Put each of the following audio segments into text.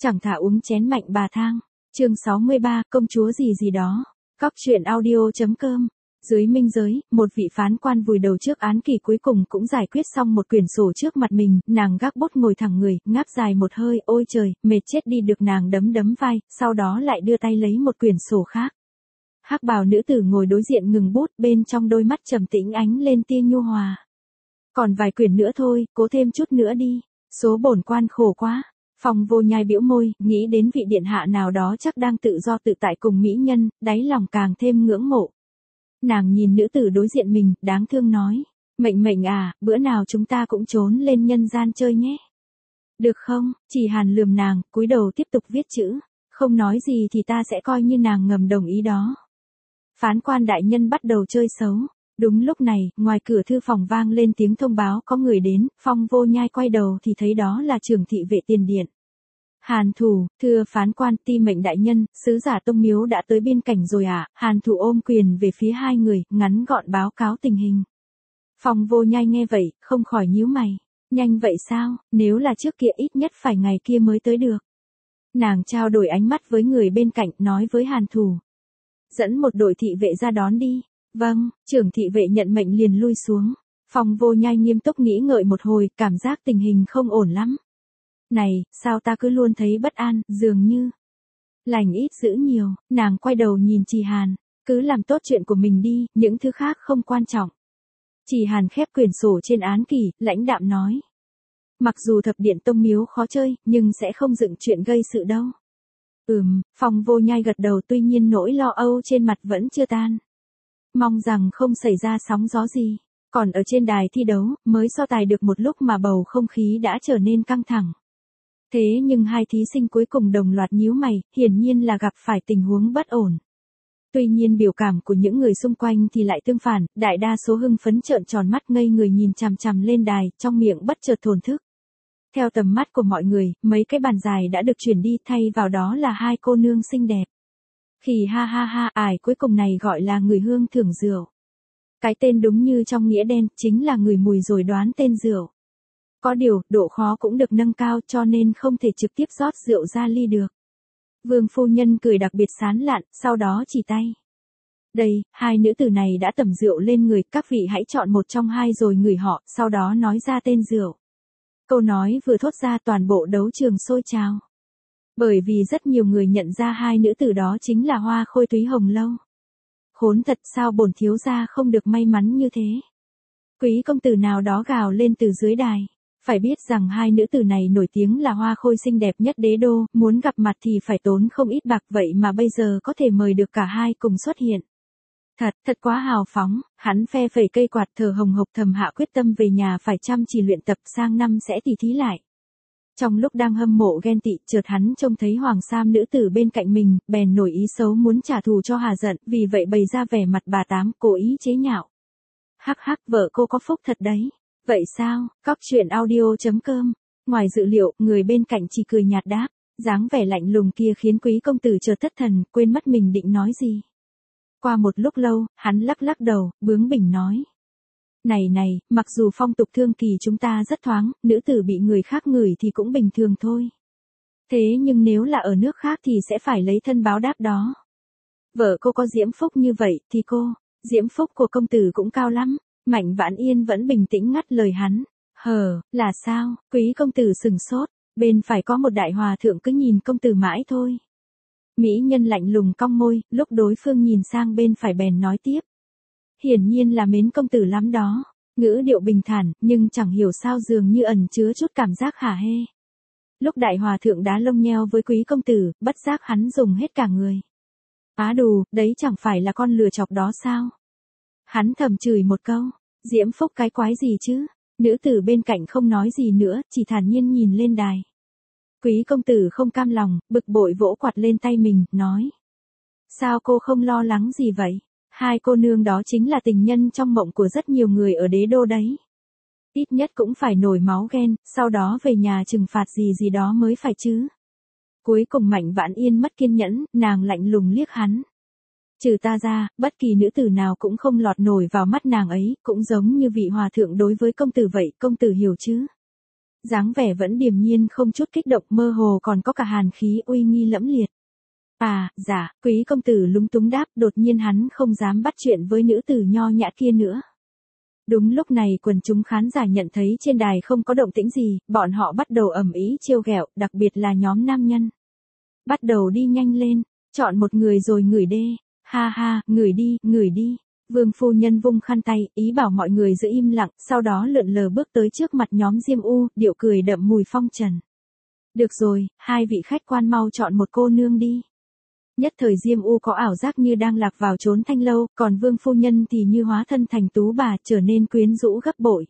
Chẳng thà uống chén mạnh bà thang. Chương 63, công chúa gì gì đó. Góc truyện audio.com. Dưới minh giới, một vị phán quan vùi đầu trước án kỳ cuối cùng cũng giải quyết xong một quyển sổ trước mặt mình, nàng gác bút ngồi thẳng người, ngáp dài một hơi, ôi trời, mệt chết đi được, nàng đấm đấm vai, sau đó lại đưa tay lấy một quyển sổ khác. Hắc bào nữ tử ngồi đối diện ngừng bút, bên trong đôi mắt trầm tĩnh ánh lên tia nhu hòa. Còn vài quyển nữa thôi, cố thêm chút nữa đi, số bổn quan khổ quá. Phong Vô Nhai bĩu môi, nghĩ đến vị điện hạ nào đó chắc đang tự do tự tại cùng mỹ nhân, đáy lòng càng thêm ngưỡng mộ. Nàng nhìn nữ tử đối diện mình, đáng thương nói, Mệnh Mệnh à, bữa nào chúng ta cũng trốn lên nhân gian chơi nhé. Được không? Chỉ Hàn lườm nàng, cúi đầu tiếp tục viết chữ, không nói gì thì ta sẽ coi như nàng ngầm đồng ý đó. Phán quan đại nhân bắt đầu chơi xấu. Đúng lúc này, ngoài cửa thư phòng vang lên tiếng thông báo có người đến, Phong Vô Nhai quay đầu thì thấy đó là trưởng thị vệ tiền điện. Hàn Thủ, thưa phán quan, Ti Mệnh đại nhân, sứ giả Tông Miếu đã tới biên cảnh rồi ạ. Hàn Thủ ôm quyền về phía hai người, ngắn gọn báo cáo tình hình. Phong Vô Nhai nghe vậy, không khỏi nhíu mày. Nhanh vậy sao, nếu là trước kia ít nhất phải ngày kia mới tới được. Nàng trao đổi ánh mắt với người bên cạnh, nói với Hàn Thủ. Dẫn một đội thị vệ ra đón đi. Vâng, trưởng thị vệ nhận mệnh liền lui xuống. Phong Vô Nhai nghiêm túc nghĩ ngợi một hồi, cảm giác tình hình không ổn lắm. Này, sao ta cứ luôn thấy bất an, dường như lành ít dữ nhiều, nàng quay đầu nhìn Chỉ Hàn, cứ làm tốt chuyện của mình đi, những thứ khác không quan trọng. Chỉ Hàn khép quyển sổ trên án kỷ, lãnh đạm nói. Mặc dù thập điện Tông Miếu khó chơi, nhưng sẽ không dựng chuyện gây sự đâu. Phong Vô Nhai gật đầu, tuy nhiên nỗi lo âu trên mặt vẫn chưa tan. Mong rằng không xảy ra sóng gió gì. Còn ở trên đài thi đấu, mới so tài được một lúc mà bầu không khí đã trở nên căng thẳng. Thế nhưng hai thí sinh cuối cùng đồng loạt nhíu mày, hiển nhiên là gặp phải tình huống bất ổn. Tuy nhiên biểu cảm của những người xung quanh thì lại tương phản, đại đa số hưng phấn trợn tròn mắt ngây người nhìn chằm chằm lên đài, trong miệng bất chợt thổn thức. Theo tầm mắt của mọi người, mấy cái bàn dài đã được chuyển đi, thay vào đó là hai cô nương xinh đẹp. Khỉ ha ha ha, ải cuối cùng này gọi là người hương thưởng rượu. Cái tên đúng như trong nghĩa đen, chính là người mùi rồi đoán tên rượu. Có điều, độ khó cũng được nâng cao cho nên không thể trực tiếp rót rượu ra ly được. Vương phu nhân cười đặc biệt sán lạn, sau đó chỉ tay. Đây, hai nữ tử này đã tẩm rượu lên người, các vị hãy chọn một trong hai rồi ngửi họ, sau đó nói ra tên rượu. Câu nói vừa thốt ra toàn bộ đấu trường sôi trào. Bởi vì rất nhiều người nhận ra hai nữ tử đó chính là Hoa Khôi Túy Hồng Lâu. Khốn thật, sao bổn thiếu gia không được may mắn như thế. Quý công tử nào đó gào lên từ dưới đài. Phải biết rằng hai nữ tử này nổi tiếng là hoa khôi xinh đẹp nhất đế đô, muốn gặp mặt thì phải tốn không ít bạc, vậy mà bây giờ có thể mời được cả hai cùng xuất hiện. Thật quá hào phóng, hắn phe phẩy cây quạt thở hồng hộc thầm hạ quyết tâm về nhà phải chăm chỉ luyện tập, sang năm sẽ tỉ thí lại. Trong lúc đang hâm mộ ghen tị, chợt hắn trông thấy hoàng sam nữ tử bên cạnh mình, bèn nổi ý xấu muốn trả thù cho hà giận, vì vậy bày ra vẻ mặt bà tám, cố ý chế nhạo. Hắc hắc, vợ cô có phúc thật đấy. Vậy sao? Góc truyện audio.com. Ngoài dự liệu, người bên cạnh chỉ cười nhạt đáp, dáng vẻ lạnh lùng kia khiến quý công tử chợt thất thần, quên mất mình định nói gì. Qua một lúc lâu, hắn lắc lắc đầu, bướng bỉnh nói. Này, mặc dù phong tục thương kỳ chúng ta rất thoáng, nữ tử bị người khác ngửi thì cũng bình thường thôi. Thế nhưng nếu là ở nước khác thì sẽ phải lấy thân báo đáp đó. Vợ cô có diễm phúc như vậy, thì diễm phúc của công tử cũng cao lắm. Mạnh Vãn Yên vẫn bình tĩnh ngắt lời hắn. Là sao? Quý công tử sừng sốt, bên phải có một đại hòa thượng cứ nhìn công tử mãi thôi. Mỹ nhân lạnh lùng cong môi, lúc đối phương nhìn sang bên phải bèn nói tiếp. Hiển nhiên là mến công tử lắm đó. Ngữ điệu bình thản, nhưng chẳng hiểu sao dường như ẩn chứa chút cảm giác hả hê. Lúc đại hòa thượng đá lông nheo với quý công tử, bất giác hắn dùng hết cả người. Á đù, đấy chẳng phải là con lừa chọc đó sao? Hắn thầm chửi một câu, diễm phúc cái quái gì chứ? Nữ tử bên cạnh không nói gì nữa, chỉ thản nhiên nhìn lên đài. Quý công tử không cam lòng, bực bội vỗ quạt lên tay mình, nói. Sao cô không lo lắng gì vậy? Hai cô nương đó chính là tình nhân trong mộng của rất nhiều người ở đế đô đấy. Ít nhất cũng phải nổi máu ghen, sau đó về nhà trừng phạt gì đó mới phải chứ. Cuối cùng Mạnh Vãn Yên mất kiên nhẫn, nàng lạnh lùng liếc hắn. Trừ ta ra, bất kỳ nữ tử nào cũng không lọt nổi vào mắt nàng ấy, cũng giống như vị hòa thượng đối với công tử vậy, công tử hiểu chứ? dáng vẻ vẫn điềm nhiên không chút kích động, mơ hồ còn có cả hàn khí uy nghi lẫm liệt. À, dạ, quý công tử lúng túng đáp, đột nhiên hắn không dám bắt chuyện với nữ tử nho nhã kia nữa. Đúng lúc này quần chúng khán giả nhận thấy trên đài không có động tĩnh gì, bọn họ bắt đầu ầm ĩ trêu ghẹo, đặc biệt là nhóm nam nhân. Bắt đầu đi nhanh lên, chọn một người rồi ngửi đê, ha ha, ngửi đi. Vương phu nhân vung khăn tay, ý bảo mọi người giữ im lặng, sau đó lượn lờ bước tới trước mặt nhóm Diêm U, điệu cười đậm mùi phong trần. Được rồi, hai vị khách quan mau chọn một cô nương đi. Nhất thời Diêm U có ảo giác như đang lạc vào chốn thanh lâu, còn Vương phu nhân thì như hóa thân thành tú bà, trở nên quyến rũ gấp bội.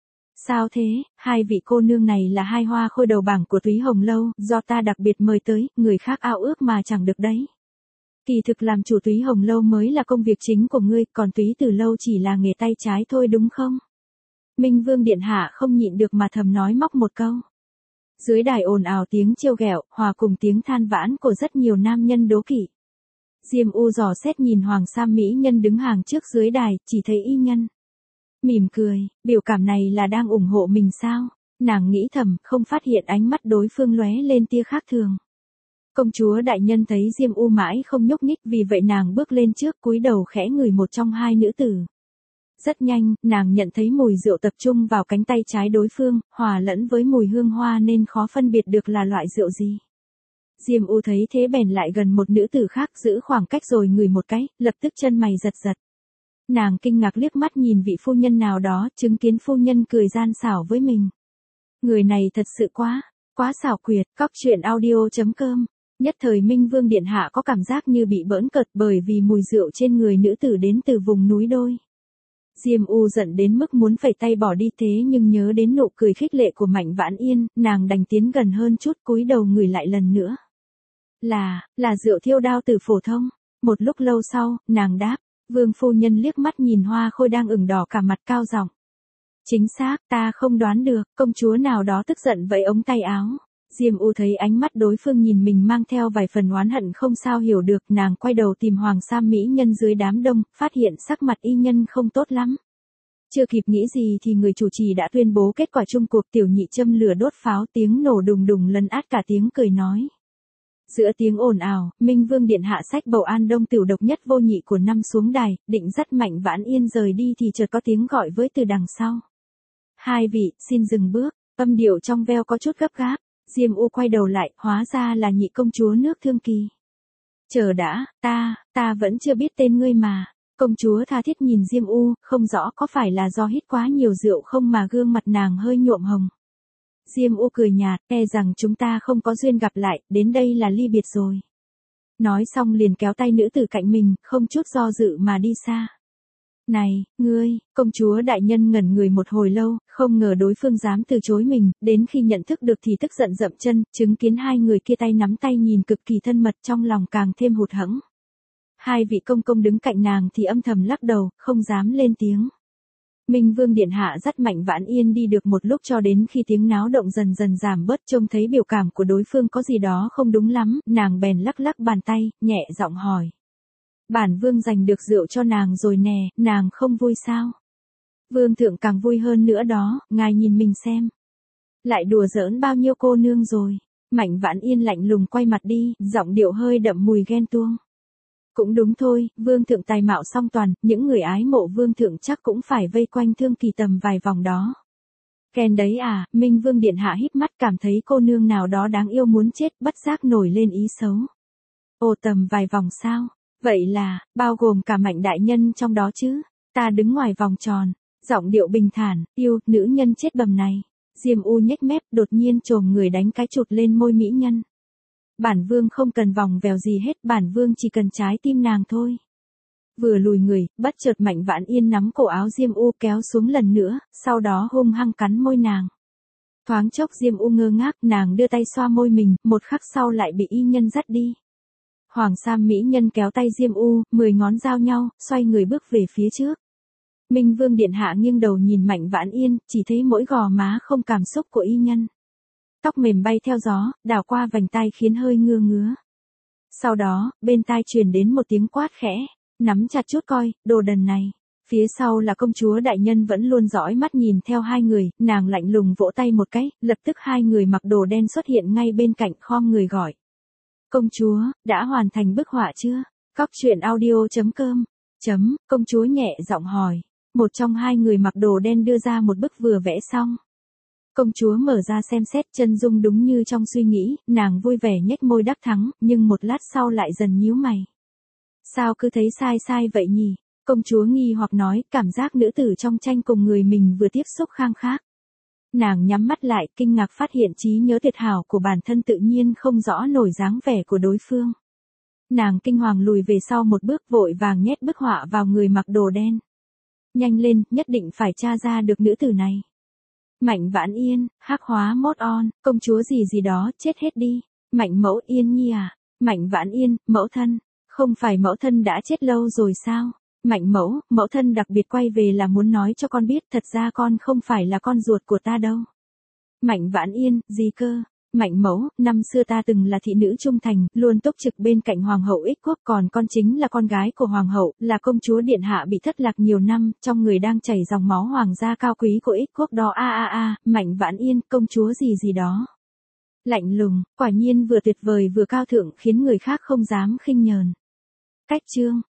Sao thế, hai vị cô nương này là hai hoa khôi đầu bảng của Túy Hồng Lâu, do ta đặc biệt mời tới, người khác ao ước mà chẳng được đấy. Kỳ thực làm chủ Túy Hồng Lâu mới là công việc chính của ngươi, còn Túy Từ Lâu chỉ là nghề tay trái thôi đúng không? Minh Vương điện hạ không nhịn được mà thầm nói móc một câu. Dưới đài ồn ào tiếng trêu ghẹo, hòa cùng tiếng than vãn của rất nhiều nam nhân đố kỵ. Diêm U dò xét nhìn Hoàng Sam mỹ nhân đứng hàng trước dưới đài, chỉ thấy y nhân. Mỉm cười, biểu cảm này là đang ủng hộ mình sao? Nàng nghĩ thầm, không phát hiện ánh mắt đối phương lóe lên tia khác thường. Công chúa đại nhân thấy Diêm U mãi không nhúc nhích, vì vậy nàng bước lên trước, cúi đầu khẽ ngửi một trong hai nữ tử. Rất nhanh, nàng nhận thấy mùi rượu tập trung vào cánh tay trái đối phương, hòa lẫn với mùi hương hoa nên khó phân biệt được là loại rượu gì. Diêm U thấy thế bèn lại gần một nữ tử khác, giữ khoảng cách rồi ngửi một cái, lập tức chân mày giật giật. Nàng kinh ngạc liếc mắt nhìn vị phu nhân nào đó, chứng kiến phu nhân cười gian xảo với mình. Người này thật sự quá xảo quyệt. Cóc truyện audio.com. Nhất thời Minh Vương điện hạ có cảm giác như bị bỡn cợt bởi vì mùi rượu trên người nữ tử đến từ vùng núi đôi. Diêm U giận đến mức muốn phẩy tay bỏ đi, thế nhưng nhớ đến nụ cười khích lệ của Mạnh Vãn Yên, nàng đành tiến gần hơn chút, cúi đầu ngửi lại lần nữa. Là rượu thiêu đao tử phổ thông. Một lúc lâu sau, nàng đáp. Vương phu nhân liếc mắt nhìn hoa khôi đang ửng đỏ cả mặt, cao giọng. Chính xác, ta không đoán được, công chúa nào đó tức giận vẫy ống tay áo. Diêm U thấy ánh mắt đối phương nhìn mình mang theo vài phần oán hận không sao hiểu được, nàng quay đầu tìm Hoàng Sam mỹ nhân dưới đám đông, phát hiện sắc mặt y nhân không tốt lắm. Chưa kịp nghĩ gì thì người chủ trì đã tuyên bố kết quả chung cuộc. Tiểu nhị châm lửa đốt pháo, tiếng nổ đùng đùng lấn át cả tiếng cười nói. Giữa tiếng ồn ào, Minh Vương điện hạ xách bầu an đông tiểu độc nhất vô nhị của năm xuống đài, định dắt Mạnh Vãn Yên rời đi thì chợt có tiếng gọi với từ đằng sau. Hai vị, xin dừng bước, âm điệu trong veo có chút gấp gáp. Diêm U quay đầu lại, hóa ra là nhị công chúa nước Thương Kỳ. Chờ đã, ta vẫn chưa biết tên ngươi mà. Công chúa tha thiết nhìn Diêm U, không rõ có phải là do hít quá nhiều rượu không mà gương mặt nàng hơi nhuộm hồng. Diêm U cười nhạt, e rằng chúng ta không có duyên gặp lại, đến đây là ly biệt rồi. Nói xong liền kéo tay nữ tử cạnh mình, không chút do dự mà đi xa. Này, ngươi, công chúa đại nhân ngẩn người một hồi lâu, không ngờ đối phương dám từ chối mình, đến khi nhận thức được thì tức giận dậm chân, chứng kiến hai người kia tay nắm tay nhìn cực kỳ thân mật, trong lòng càng thêm hụt hẫng. Hai vị công công đứng cạnh nàng thì âm thầm lắc đầu, không dám lên tiếng. Minh Vương điện hạ dắt Mạnh Vãn Yên đi được một lúc cho đến khi tiếng náo động dần dần giảm bớt, trông thấy biểu cảm của đối phương có gì đó không đúng lắm, nàng bèn lắc lắc bàn tay, nhẹ giọng hỏi. Bản vương giành được rượu cho nàng rồi nè, nàng không vui sao? Vương thượng càng vui hơn nữa đó, ngài nhìn mình xem. Lại đùa giỡn bao nhiêu cô nương rồi. Mạnh Vãn Yên lạnh lùng quay mặt đi, giọng điệu hơi đậm mùi ghen tuông. Cũng đúng thôi, vương thượng tài mạo song toàn, những người ái mộ vương thượng chắc cũng phải vây quanh Thương Kỳ tầm vài vòng đó. Ghen đấy à? Minh Vương điện hạ híp mắt, cảm thấy cô nương nào đó đáng yêu muốn chết, bất giác nổi lên ý xấu. Ồ, tầm vài vòng sao? Vậy là, bao gồm cả Mạnh đại nhân trong đó chứ? Ta đứng ngoài vòng tròn, giọng điệu bình thản, yêu, nữ nhân chết bầm này. Diêm U nhếch mép, đột nhiên chồm người đánh cái chụt lên môi mỹ nhân. Bản vương không cần vòng vèo gì hết, bản vương chỉ cần trái tim nàng thôi. Vừa lùi người, bất chợt Mạnh Vãn Yên nắm cổ áo Diêm U kéo xuống lần nữa, sau đó hung hăng cắn môi nàng. Thoáng chốc Diêm U ngơ ngác, nàng đưa tay xoa môi mình, một khắc sau lại bị y nhân dắt đi. Hoàng Sam mỹ nhân kéo tay Diêm U, 10 ngón giao nhau, xoay người bước về phía trước. Minh Vương điện hạ nghiêng đầu nhìn Mạnh Vãn Yên, chỉ thấy mỗi gò má không cảm xúc của y nhân. Tóc mềm bay theo gió, đảo qua vành tai khiến hơi ngứa ngứa. Sau đó, bên tai truyền đến một tiếng quát khẽ, nắm chặt chút coi, đồ đần này. Phía sau là công chúa đại nhân vẫn luôn dõi mắt nhìn theo hai người, nàng lạnh lùng vỗ tay một cái, lập tức hai người mặc đồ đen xuất hiện ngay bên cạnh khom người gọi. Công chúa, đã hoàn thành bức họa chưa? Cóc truyện audio.com. Công chúa nhẹ giọng hỏi. Một trong hai người mặc đồ đen đưa ra một bức vừa vẽ xong. Công chúa mở ra xem xét, chân dung đúng như trong suy nghĩ, nàng vui vẻ nhếch môi đắc thắng, nhưng một lát sau lại dần nhíu mày. Sao cứ thấy sai sai vậy nhỉ? Công chúa nghi hoặc nói, cảm giác nữ tử trong tranh cùng người mình vừa tiếp xúc khang khác. Nàng nhắm mắt lại, kinh ngạc phát hiện trí nhớ tuyệt hảo của bản thân tự nhiên không rõ nổi dáng vẻ của đối phương. Nàng kinh hoàng lùi về sau một bước, vội vàng nhét bức họa vào người mặc đồ đen. Nhanh lên, nhất định phải tra ra được nữ tử này. Mạnh Vãn Yên, hắc hóa mốt on, công chúa gì gì đó, chết hết đi. Mạnh Mẫu Yên nhi à? Mạnh Vãn Yên, mẫu thân. Không phải mẫu thân đã chết lâu rồi sao? Mạnh mẫu thân đặc biệt quay về là muốn nói cho con biết, thật ra con không phải là con ruột của ta đâu. Mạnh Vãn Yên, gì cơ? Mạnh mẫu, năm xưa ta từng là thị nữ trung thành, luôn túc trực bên cạnh hoàng hậu Ích Quốc, còn con chính là con gái của hoàng hậu, là công chúa điện hạ bị thất lạc nhiều năm, trong người đang chảy dòng máu hoàng gia cao quý của Ích Quốc đó. Mạnh Vãn Yên, công chúa gì gì đó. Lạnh lùng, quả nhiên vừa tuyệt vời vừa cao thượng, khiến người khác không dám khinh nhờn. Cách chương